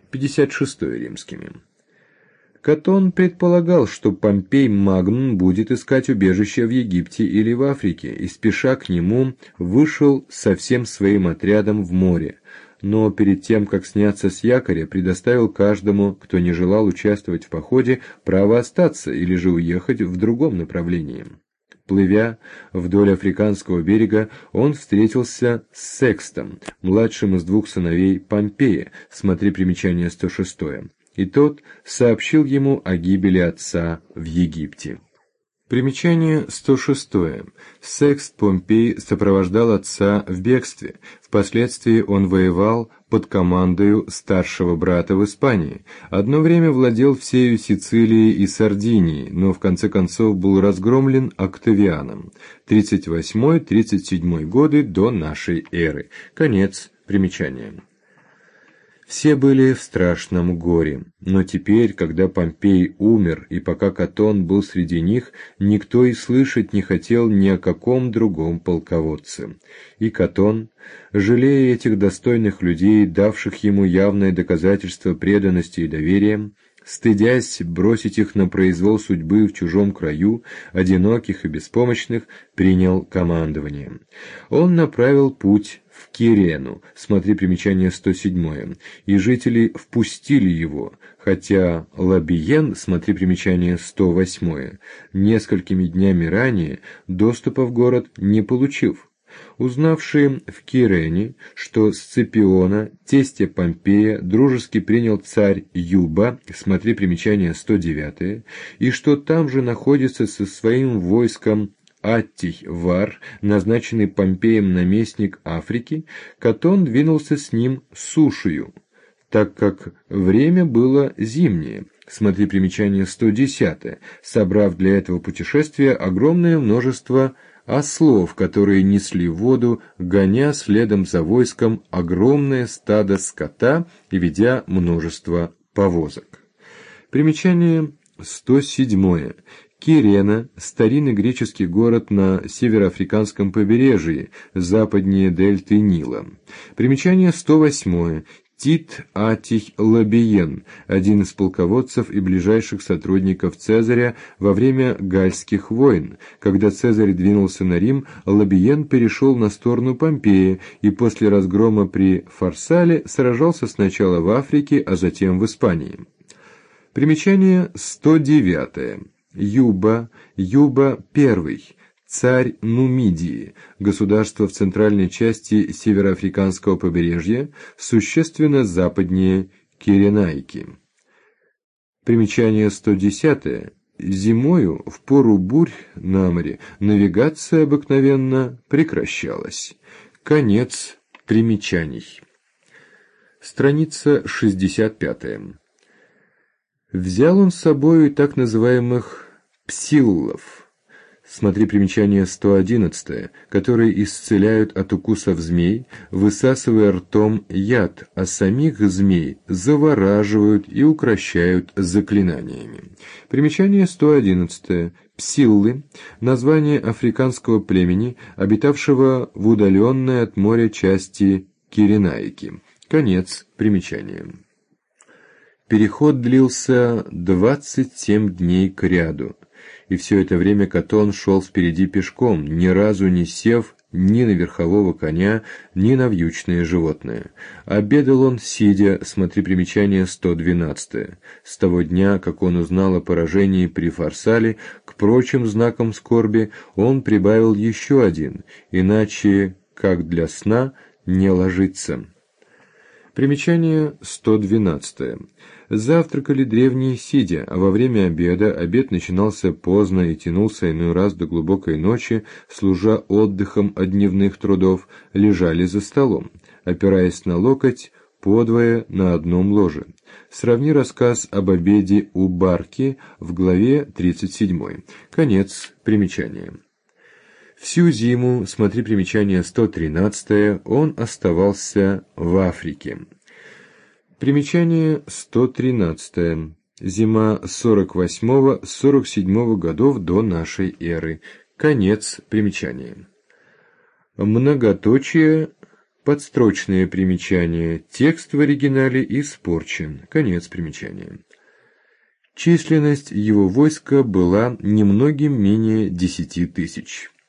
56 римскими. Катон предполагал, что Помпей Магнум будет искать убежище в Египте или в Африке, и, спеша к нему, вышел со всем своим отрядом в море, но перед тем, как сняться с якоря, предоставил каждому, кто не желал участвовать в походе, право остаться или же уехать в другом направлении. Плывя вдоль африканского берега, он встретился с Секстом, младшим из двух сыновей Помпея, смотри примечание 106, и тот сообщил ему о гибели отца в Египте. Примечание 106. Секст Помпей сопровождал отца в бегстве. Впоследствии он воевал под командою старшего брата в Испании. Одно время владел всею Сицилией и Сардинией, но в конце концов был разгромлен Октавианом. 38-37 годы до нашей эры. Конец примечания. Все были в страшном горе, но теперь, когда Помпей умер и пока Катон был среди них, никто и слышать не хотел ни о каком другом полководце. И Катон, жалея этих достойных людей, давших ему явное доказательство преданности и доверия, стыдясь бросить их на произвол судьбы в чужом краю, одиноких и беспомощных, принял командование. Он направил путь в Кирену, смотри примечание 107, и жители впустили его, хотя Лабиен, смотри примечание 108, несколькими днями ранее доступа в город не получив. Узнавшие в Кирене, что Сципиона, тестя Помпея, дружески принял царь Юба, смотри примечание 109, и что там же находится со своим войском Аттий Вар, назначенный Помпеем наместник Африки, Катон двинулся с ним сушею, так как время было зимнее, смотри примечание 110, собрав для этого путешествия огромное множество ослов, которые несли воду, гоня следом за войском огромное стадо скота и ведя множество повозок. Примечание 107. Кирена – старинный греческий город на североафриканском побережье, западнее дельты Нила. Примечание 108. Тит Атий Лабиен, один из полководцев и ближайших сотрудников Цезаря во время Гальских войн. Когда Цезарь двинулся на Рим, Лабиен перешел на сторону Помпея и после разгрома при Фарсале сражался сначала в Африке, а затем в Испании. Примечание 109. Юба I, царь Нумидии, государство в центральной части североафриканского побережья, существенно западнее Киренайки. Примечание 110. Зимою, в пору бурь на море, навигация обыкновенно прекращалась. Конец примечаний. Страница 65. Взял он с собой и так называемых псиллов, смотри примечание 111, которые исцеляют от укусов змей, высасывая ртом яд, а самих змей завораживают и укрощают заклинаниями. Примечание 111. Псиллы – название африканского племени, обитавшего в удаленной от моря части Киренайки. Конец примечания. Переход длился 27 дней кряду, и все это время Катон шел впереди пешком, ни разу не сев ни на верхового коня, ни на вьючное животное. Обедал он сидя, смотри примечание 112. С того дня, как он узнал о поражении при Фарсале, к прочим знакам скорби он прибавил еще один, иначе, как для сна, не ложится. Примечание 112. Завтракали древние сидя, а во время обеда обед начинался поздно и тянулся иной раз до глубокой ночи, служа отдыхом от дневных трудов, лежали за столом, опираясь на локоть, подвое на одном ложе. Сравни рассказ об обеде у Барки в главе 37. Конец примечания. Всю зиму, смотри примечание 113, он оставался в Африке. Примечание 113. Зима 48-47 годов до нашей эры. Конец примечания. Многоточие Подстрочное примечание. Текст в оригинале испорчен. Конец примечания. Численность его войска была немногим менее 10 000.